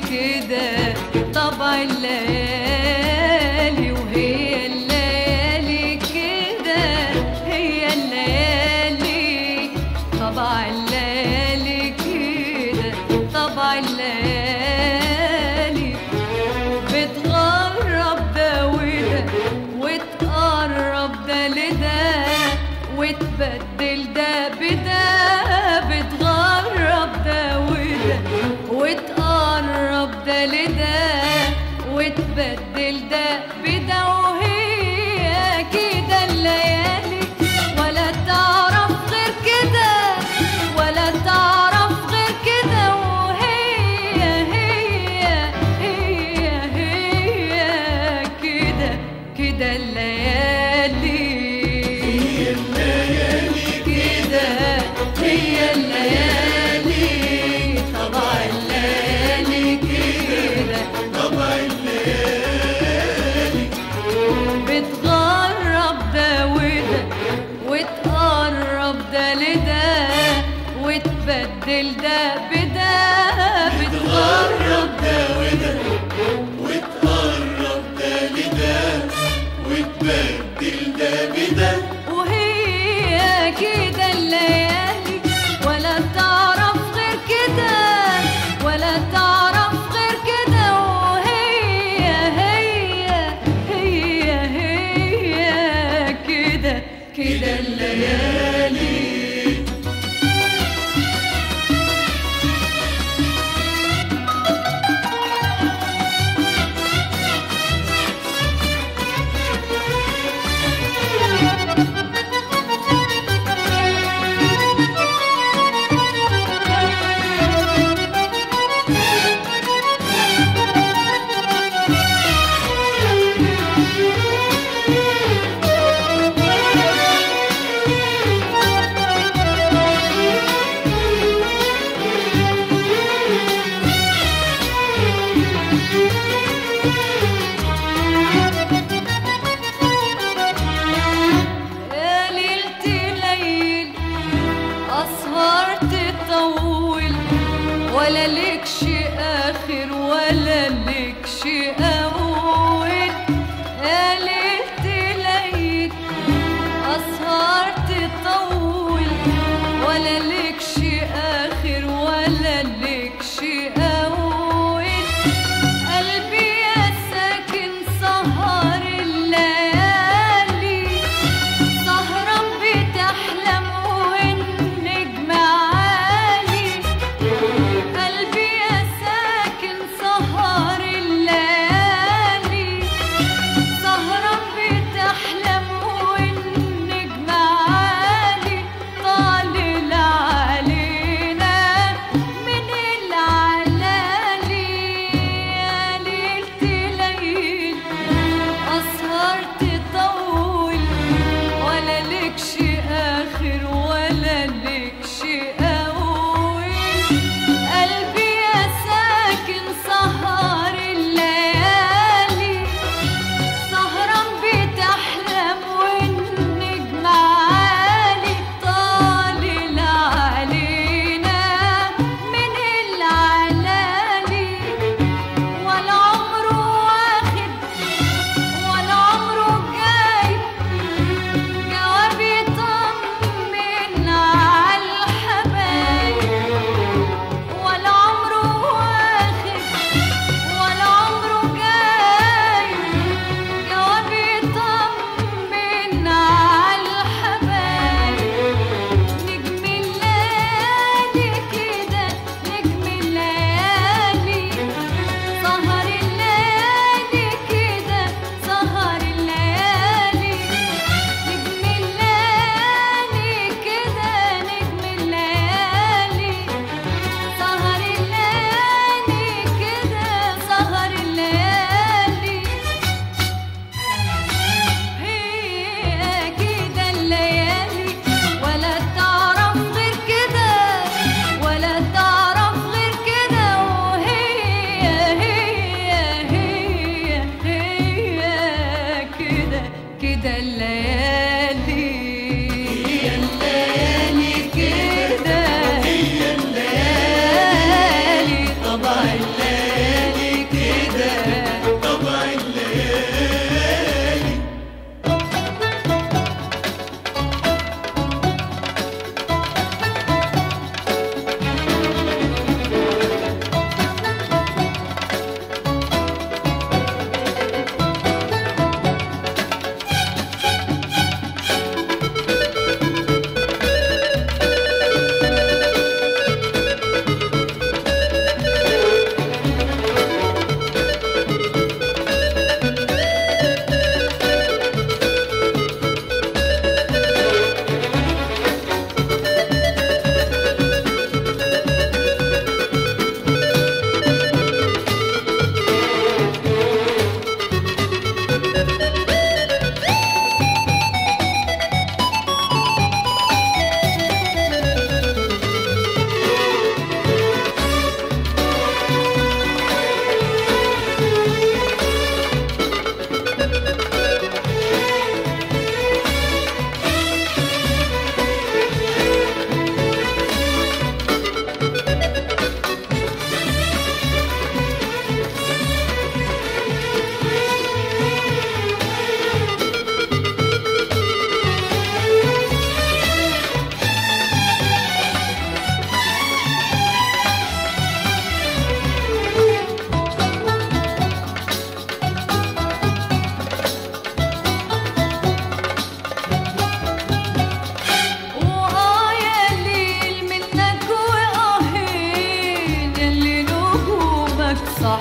كده طبع الليالي، وهي الليالي كده هي الليالي طبع الليالي كده طبع الليالي. بتغرب ده وده وتقرب ده لده وتبدل ده بده، بتغرب ده وده وتقرب ده لده وتبدل ده بده، وهي كده الليالي ولا تعرف غير كده ولا تعرف غير كده، وهي هي هي هي كده كده الليالي كده هي الليالي طبع الليالي كده طبع الليالي. بتغرب ده وده وتقرب ده لده وتبدل ده بده، بتغرب ده وده وتقرب ده لده وتبدل ده بده، وهي كده الليالي ولا تعرف غير كده ولا تعرف غير كده، وهي هي هي هي كده كده الليالي. ولا لكش آخر ولا لكش أول، قالت ليت أسهر تطول ولا لكش آخر ولا لكش أول. قلبي يا ساكن سهر الليالي سهران بتحلم والنجم عالي، قلبي يا ساكن سهر الليالي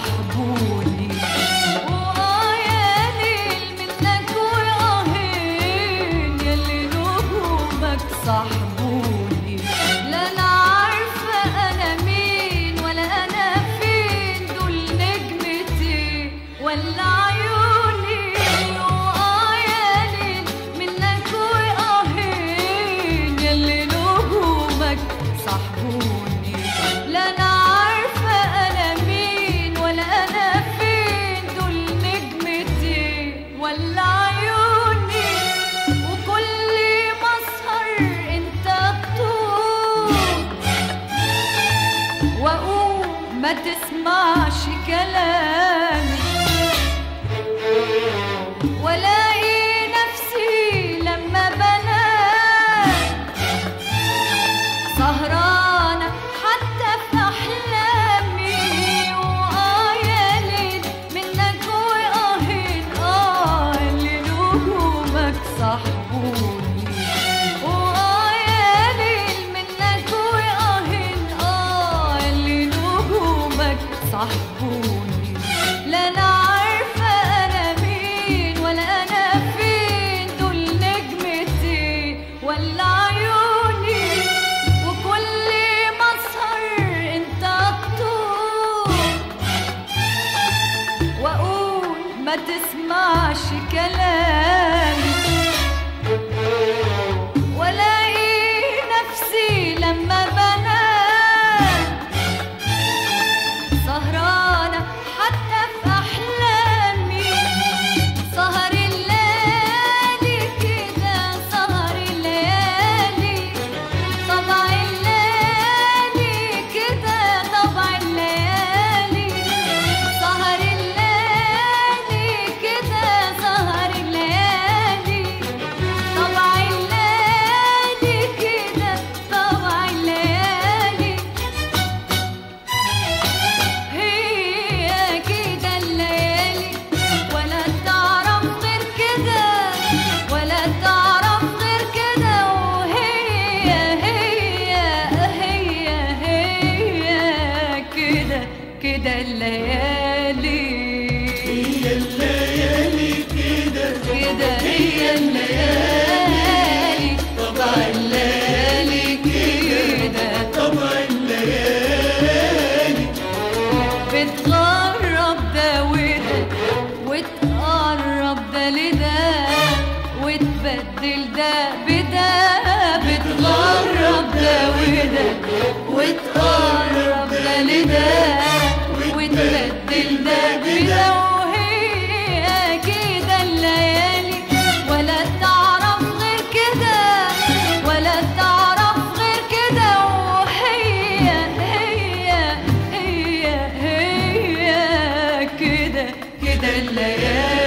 صاحبوني. يا ليل منك وآهين يلي نجومك صاحبوني. لا أنا عارفة أنا مين ولا أنا فين، دول نجمتي ولا عيوني. يا ليل منك وآهين يلي نجومك صاحبوني. لا أنا عارفة أنا مين ولا أنا فين، دول نجمتي ولا عيوني. وكل ما أسهر أنت بتقوم وأقوم ما تسمعش كلامي، ولاقي نفسي لما بنام سهرانة حتى في أحلامي. يا ليل منك وآهين اللي نجومك صاحبوني. يا ليل منك وآهين اللي نجومك صاحبوني. لا أنا عارفة أنا مين ولا أنا فين، دول نجمتي ولا عيوني. وكل ما أسهر أنت بتقوم وأقول ما تسمعش كلامي، ولاقي نفسي لما بنام سهرانة حتى في أحلامي. سهر الليالي كده سهر الليالي، طبع الليالي كده طبع الليالي. سهر الليالي كده سهر الليالي، طبع الليالي كده طبع الليالي. هي كده الليالي ولا تعرف غير كده، ولا تعرف غير كده. وهي كده كده الليالي. هي الليالي كده كده هي الليالي، طبع الليالي كده. طبع الليالي بتغرب ده وده وتقرب ده لده وتبدل ده بده. بتغرب ده وده وتقرب ده لده وتبدل ده بده. وهي كده الليالي ولا تعرف غير كده، ولا تعرف غير كده. وهي كده كده الليالي.